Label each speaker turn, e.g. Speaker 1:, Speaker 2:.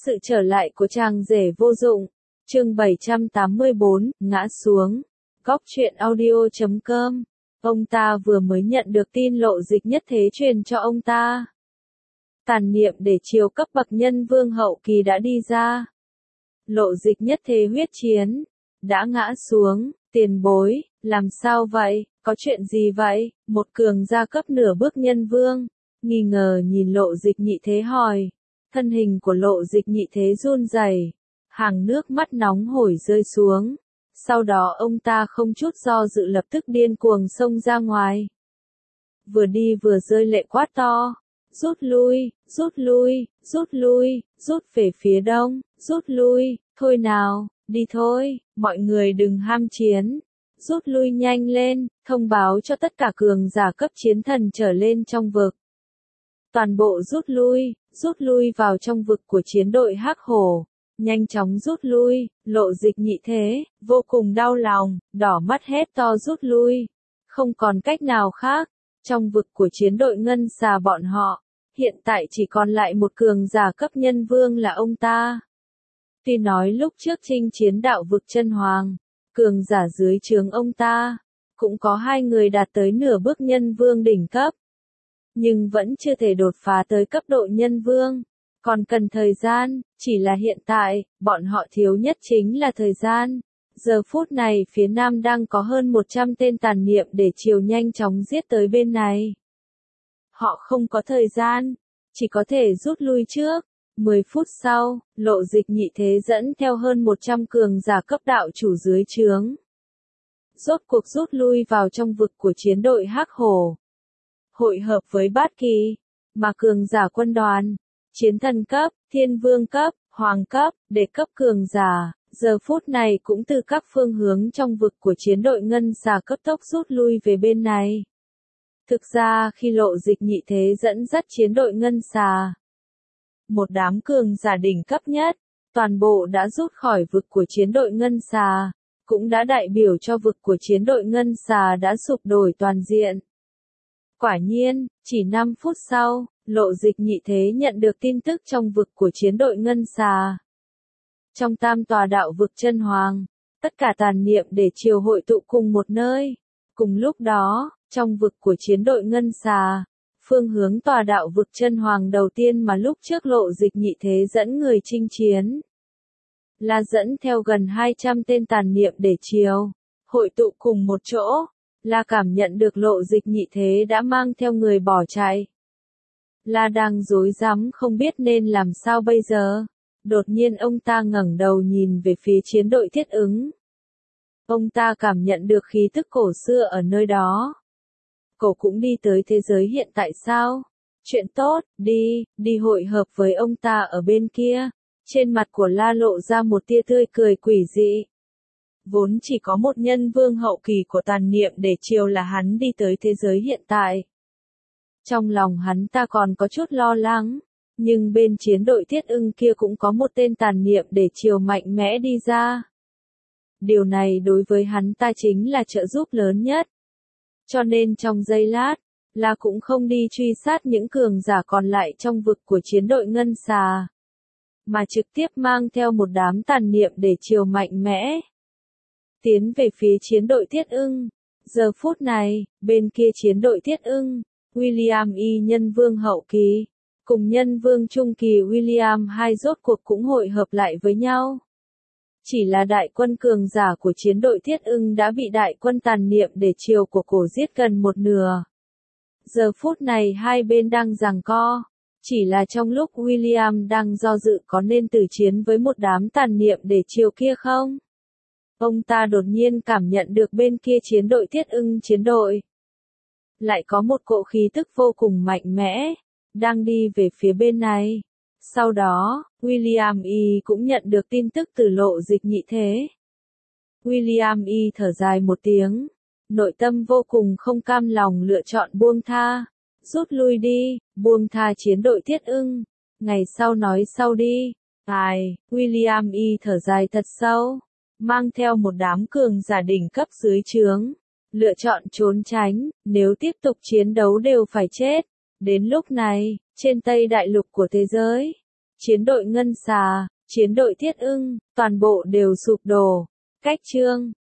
Speaker 1: Sự trở lại của chàng rể vô dụng. Chương 784, ngã xuống. Góc truyện audio.com. Ông ta vừa mới nhận được tin Lộ Dịch nhất thế truyền cho ông ta. Tàn niệm để chiều cấp bậc nhân vương hậu kỳ đã đi ra. Lộ Dịch nhất thế huyết chiến. Đã ngã xuống, tiền bối, làm sao vậy, có chuyện gì vậy? Một cường gia cấp nửa bước nhân vương, nghi ngờ nhìn Lộ Dịch nhị thế hỏi. Thân hình của Lộ Dịch nhị thế run rẩy, hàng nước mắt nóng hổi rơi xuống. Sau đó ông ta không chút do dự lập tức điên cuồng xông ra ngoài. Vừa đi vừa rơi lệ quát to. Rút lui, rút lui, rút lui, rút về phía đông, rút lui, thôi nào, đi thôi, mọi người đừng ham chiến. Rút lui nhanh lên, thông báo cho tất cả cường giả cấp chiến thần trở lên trong vực. Toàn bộ rút lui vào trong vực của chiến đội Hắc Hổ. Nhanh chóng rút lui, Lộ Dịch nhị thế, vô cùng đau lòng, đỏ mắt hét to rút lui. Không còn cách nào khác, trong vực của chiến đội Ngân Xà bọn họ, hiện tại chỉ còn lại một cường giả cấp nhân vương là ông ta. Tuy nói lúc trước chinh chiến đạo vực chân hoàng, cường giả dưới trướng ông ta, cũng có 2 người đạt tới nửa bước nhân vương đỉnh cấp. Nhưng vẫn chưa thể đột phá tới cấp độ nhân vương. Còn cần thời gian, chỉ là hiện tại, bọn họ thiếu nhất chính là thời gian. Giờ phút này phía nam đang có hơn 100 tên tàn niệm để chiều nhanh chóng giết tới bên này. Họ không có thời gian, chỉ có thể rút lui trước. 10 phút sau, Lộ Dịch nhị thế dẫn theo hơn 100 cường giả cấp đạo chủ dưới trướng. Rốt cuộc rút lui vào trong vực của chiến đội Hắc Hổ. Hội hợp với Bát Kỳ, mà cường giả quân đoàn, chiến thần cấp, thiên vương cấp, hoàng cấp, đệ cấp cường giả, giờ phút này cũng từ các phương hướng trong vực của chiến đội Ngân Xà cấp tốc rút lui về bên này. Thực ra khi Lộ Dịch nhị thế dẫn dắt chiến đội Ngân Xà, một đám cường giả đỉnh cấp nhất, toàn bộ đã rút khỏi vực của chiến đội Ngân Xà, cũng đã đại biểu cho vực của chiến đội Ngân Xà đã sụp đổ toàn diện. Quả nhiên, chỉ 5 phút sau, Lộ Dịch nhị thế nhận được tin tức trong vực của chiến đội Ngân Xà. Trong tam tòa đạo vực chân hoàng, tất cả tàn niệm để chiều hội tụ cùng một nơi. Cùng lúc đó, trong vực của chiến đội Ngân Xà, phương hướng tòa đạo vực chân hoàng đầu tiên mà lúc trước Lộ Dịch nhị thế dẫn người chinh chiến, là dẫn theo gần 200 tên tàn niệm để chiều, hội tụ cùng một chỗ. Là cảm nhận được Lộ Dịch nhị thế đã mang theo người bỏ chạy. Là đang rối rắm không biết nên làm sao bây giờ. Đột nhiên ông ta ngẩng đầu nhìn về phía chiến đội Thiết Ứng. Ông ta cảm nhận được khí tức cổ xưa ở nơi đó. Cậu cũng đi tới thế giới hiện tại sao? Chuyện tốt, đi hội hợp với ông ta ở bên kia. Trên mặt của La lộ ra một tia tươi cười quỷ dị. Vốn chỉ có một nhân vương hậu kỳ của tàn niệm để chiều là hắn đi tới thế giới hiện tại. Trong lòng hắn ta còn có chút lo lắng, nhưng bên chiến đội Thiết Ưng kia cũng có một tên tàn niệm để chiều mạnh mẽ đi ra. Điều này đối với hắn ta chính là trợ giúp lớn nhất. Cho nên trong giây lát, là cũng không đi truy sát những cường giả còn lại trong vực của chiến đội Ngân Xà, mà trực tiếp mang theo một đám tàn niệm để chiều mạnh mẽ tiến về phía chiến đội Thiết Ưng. Giờ phút này, bên kia chiến đội Thiết Ưng, William Y nhân vương hậu kỳ, cùng nhân vương trung kỳ William hai rốt cuộc cũng hội hợp lại với nhau. Chỉ là đại quân cường giả của chiến đội Thiết Ưng đã bị đại quân tàn niệm để chiều của cổ giết gần một nửa. Giờ phút này hai bên đang giằng co, chỉ là trong lúc William đang do dự có nên tử chiến với một đám tàn niệm để chiều kia không? Ông ta đột nhiên cảm nhận được bên kia chiến đội Thiết Ưng chiến đội lại có một cỗ khí tức vô cùng mạnh mẽ, đang đi về phía bên này. Sau đó, William Y cũng nhận được tin tức từ Lộ Dịch nhị thế. William Y thở dài một tiếng, nội tâm vô cùng không cam lòng lựa chọn buông tha. Rút lui đi, buông tha chiến đội Thiết Ưng, ngày sau nói sau đi. William Y thở dài thật sâu, mang theo một đám cường giả đỉnh cấp dưới trướng, lựa chọn trốn tránh, nếu tiếp tục chiến đấu đều phải chết. Đến lúc này, trên Tây Đại Lục của thế giới, chiến đội Ngân Xà, chiến đội Thiết Ưng, toàn bộ đều sụp đổ. Cách chương